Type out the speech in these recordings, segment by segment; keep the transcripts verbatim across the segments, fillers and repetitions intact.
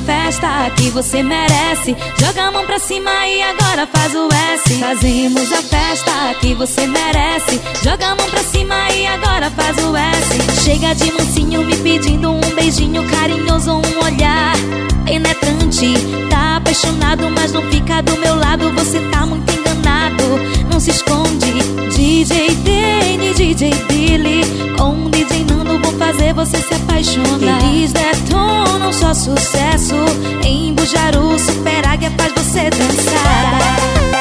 festa que você merece. Joga a mão pra cima e agora faz o S. Fazemos a festa que você merece. Joga a mão pra cima e agora faz o S. Chega de mansinho me pedindo um beijinho carinhoso, um olhar penetrante. Tá apaixonado, mas não fica do meu lado. Você tá muito enganado, não se esconde. D J Dane, D J Billy, com o D J Nando vão fazer você se apaixonar. Eles detonam só sucesso. Em Bujaru, Super Águia faz você dançar.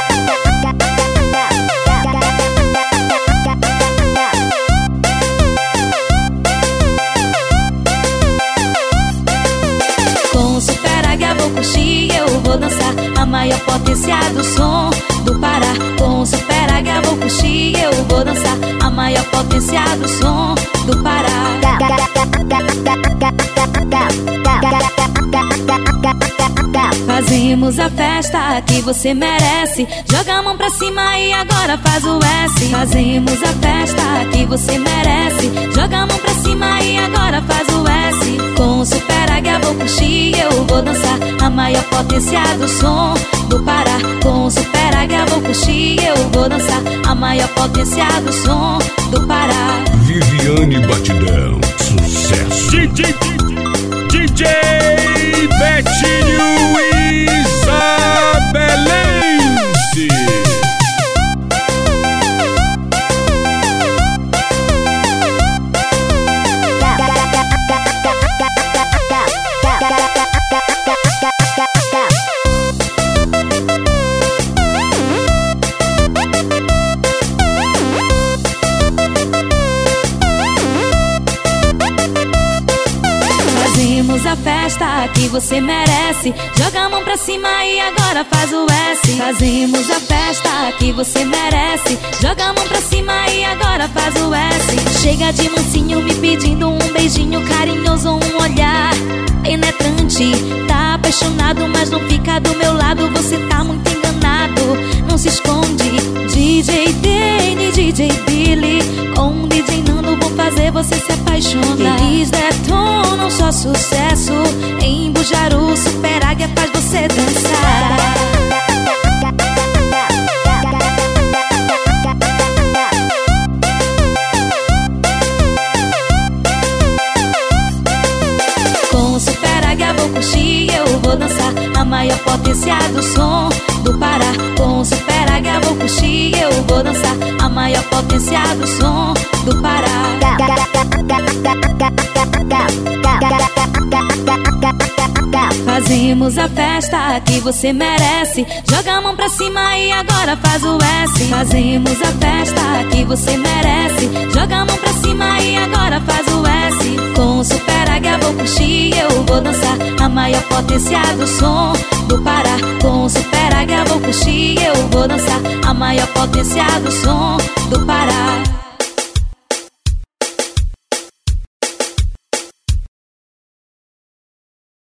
Com Super Águia vou curtir, eu vou dançar. A maior potência do som do Pará. Com Super Águia vou curtir, eu vou dançar. A maior potência do som do Pará. Fazemos a festa que você merece. Joga a mão pra cima e agora faz o S. Fazemos a festa que você merece. Joga a mão pra cima e agora faz o S. Com Super Águia vou curtir, eu vou dançar. A maior potência do som do Pará. Com Super Águia vou curtir, eu vou dançar. A maior potência do som do Pará. Viviane Batidão, sucesso. D J D J Betinho Isabelense. Fazemos a festa que você merece. Joga a mão pra cima e agora faz o S. Fazemos a festa que você merece. Joga a mão pra cima e agora faz o S. Chega de mansinho me pedindo um beijinho carinhoso, um olhar penetrante. Tá apaixonado, mas não fica do meu lado. Você tá muito enganado, não se esconde. D J Dane, D J Billy, com o D J Nando vão fazer você se apaixonar. Eles detonam só sucesso. Em Bujaru, Super Águia faz você dançar. Com Super Águia vou curtir, eu vou dançar. A maior potência do som do Pará. Com Super Águia vou curtir, eu vou dançar. A maior potência do som do Pará. Fazemos a festa que você merece. Joga a mão pra cima e agora faz o S. Fazemos a festa que você merece. Joga a mão pra cima e agora faz o S. Com Super Águia vou curtir, eu vou dançar. A maior potência do som do Pará. Com Super Águia vou curtir, eu vou dançar. A maior potência do som do Pará.